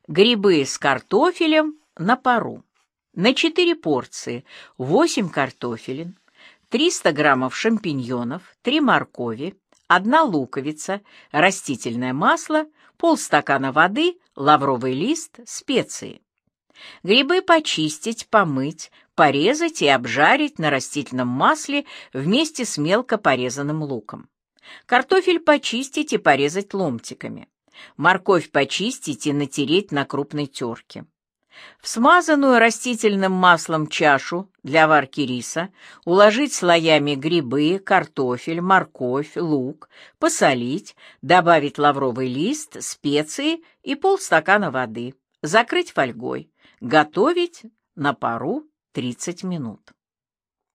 Грибы с картофелем на пару. На 4 порции 8 картофелин, 300 граммов шампиньонов, 3 моркови, 1 луковица, растительное масло, полстакана воды, лавровый лист, специи. Грибы почистить, помыть, порезать и обжарить на растительном масле вместе с мелко порезанным луком. Картофель почистить и порезать ломтиками. Морковь почистить и натереть на крупной терке. В смазанную растительным маслом чашу для варки риса уложить слоями грибы, картофель, морковь, лук, посолить, добавить лавровый лист, специи и полстакана воды, закрыть фольгой, готовить на пару 30 минут.